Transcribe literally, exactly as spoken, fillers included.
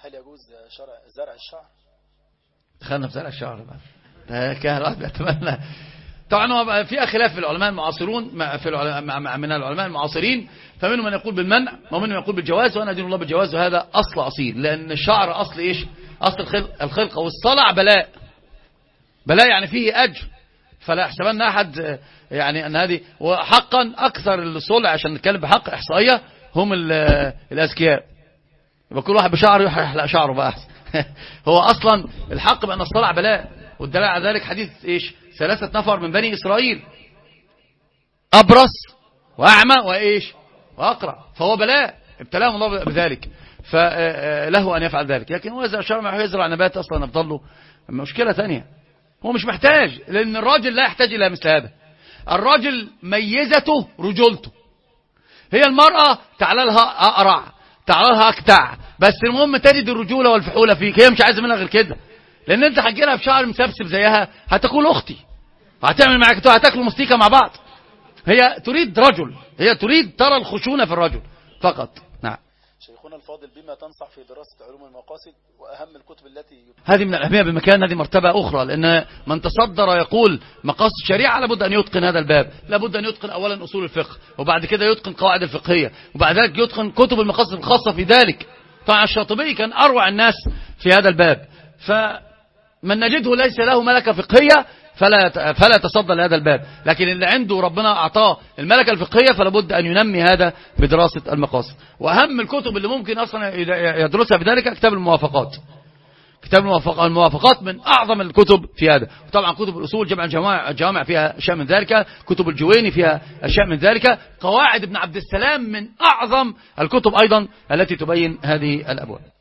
هل يجوز شرع زرع الشعر؟ دخلنا في زرع الشعر بقى كان الواحد بيتمنى. طبعا هو في خلاف في العلماء المعاصرون في العلماء من العلماء المعاصرين، فمنهم من يقول بالمنع ومنهم يقول بالجواز، وانا دين الله بالجواز، وهذا اصل اصيل، لان الشعر اصل ايش؟ اصل الخلق الخلقه، والصلع بلاء بلاء يعني فيه اجر، فلا يحسبن احد يعني ان هذه. وحقا اكثر الصلع عشان نتكلم بحق احصائيه هم الاذكياء، يبقى كل واحد بشعره يحلق شعره بقى احسن. هو اصلا الحق بان الصلع بلاء، والدليل على ذلك حديث ايش؟ ثلاثة نفر من بني إسرائيل، أبرص وأعمى وإيش وأقرع، فهو بلاء ابتلاهم الله بذلك، فله أن يفعل ذلك. لكن هو إذا أشار معه يزرع نبات أصلا أفضل له مشكلة ثانية، هو مش محتاج، لأن الراجل لا يحتاج إلى مثل هذا. الراجل ميزته رجولته، هي المرأة تعالى لها أقرع تعالى لها أكتع، بس المهم تجد الرجولة والفحولة فيك، هي مش عايزة منها غير كده، لان انت هتجيلها بشعر مسبسب زيها هتاكل اختي، وهتعمل معاك هتاكلوا مستيكه مع بعض. هي تريد رجل، هي تريد ترى الخشونه في الرجل فقط. نعم. شيخنا الفاضل، بما تنصح في دراسه علوم المقاصد واهم الكتب التي هذه من الاهميه بمكان، هذه مرتبه اخرى، لان من تصدر يقول مقاصد الشريعه لابد ان يتقن هذا الباب، لابد ان يتقن اولا اصول الفقه، وبعد كده يتقن قواعد الفقهيه، وبعد ذلك يتقن كتب المقاصد الخاصه في ذلك. طبعا الشاطبي كان اروع الناس في هذا الباب، ف من نجده ليس له ملكة فقهية فلا فلا يتصدى لهذا الباب، لكن اللي عنده ربنا أعطاه الملكة الفقهية فلا بد أن ينمي هذا بدراسة المقاصد. وأهم الكتب اللي ممكن أصلا يدرسها بذلك كتاب الموافقات. كتاب الموافقات من أعظم الكتب في هذا. طبعا كتب الأصول جمع الجوامع الجوامع فيها أشياء من ذلك، كتب الجويني فيها أشياء من ذلك، قواعد ابن عبد السلام من أعظم الكتب أيضا التي تبين هذه الأبواب.